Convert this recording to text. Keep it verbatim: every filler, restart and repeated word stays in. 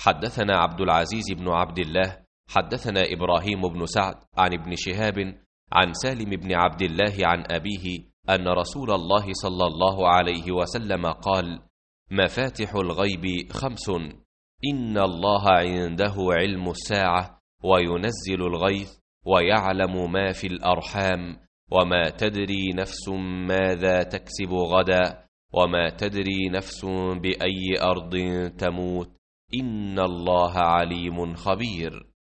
حدثنا عبد العزيز بن عبد الله حدثنا إبراهيم بن سعد عن ابن شهاب عن سالم بن عبد الله عن أبيه أن رسول الله صلى الله عليه وسلم قال: مفاتح الغيب خمس: إن الله عنده علم الساعة، وينزل الغيث، ويعلم ما في الأرحام، وما تدري نفس ماذا تكسب غدا، وما تدري نفس بأي أرض تموت، إن الله عليم خبير.